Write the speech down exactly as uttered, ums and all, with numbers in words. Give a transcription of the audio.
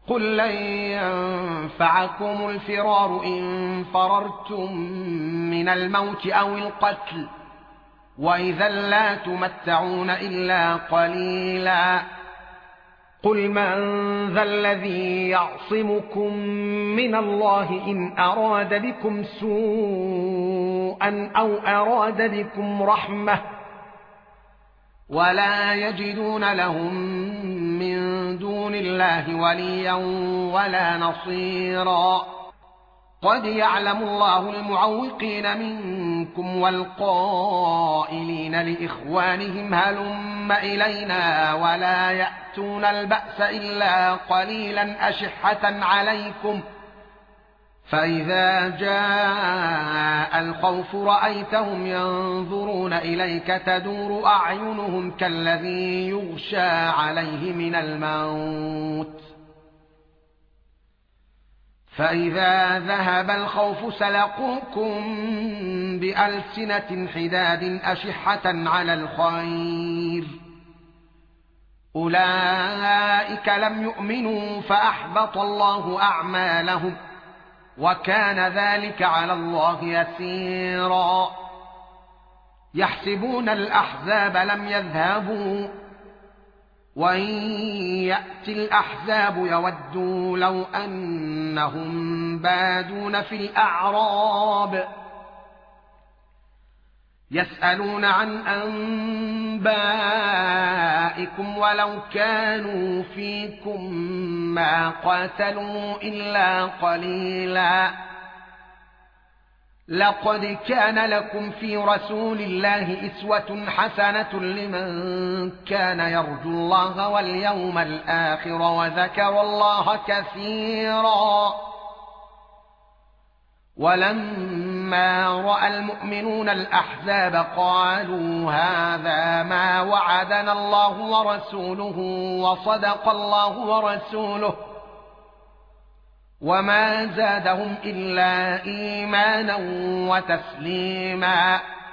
قل لن ينفعكم الفرار إن فررتم من الموت أو القتل وإذا لا تمتعون إلا قليلا. قل من ذا الذي يعصمكم من الله إن أراد بكم سوءا أو أراد بكم رحمة ولا يجدون لهم من دون الله وليا ولا نصيرا. قد يعلم الله المعوقين منكم والقائلين لإخوانهم هلم إلينا ولا يأتون البأس إلا قليلا أشحة عليكم فإذا جاء الخوف رأيتهم ينظرون إليك تدور أعينهم كالذي يغشى عليه من الموت فإذا ذهب الخوف سلقوكم بألسنة حداد أشحة على الخير أولئك لم يؤمنوا فأحبط الله أعمالهم وكان ذلك على الله يسيرا. يحسبون الأحزاب لم يذهبوا وإن يأتي الأحزاب يودوا لو أنهم بادون في الأعراب يسألون عن أنبائكم ولو كانوا فيكم ما قاتلوا إلا قليلا. لقد كان لكم في رسول الله إسوة حسنة لمن كان يرجو الله واليوم الآخر وذكر الله كثيرا. ولما رأى المؤمنون الأحزاب قالوا هذا ما وعدنا الله ورسوله وصدق الله ورسوله وما زادهم إلا إيمانا وتسليما.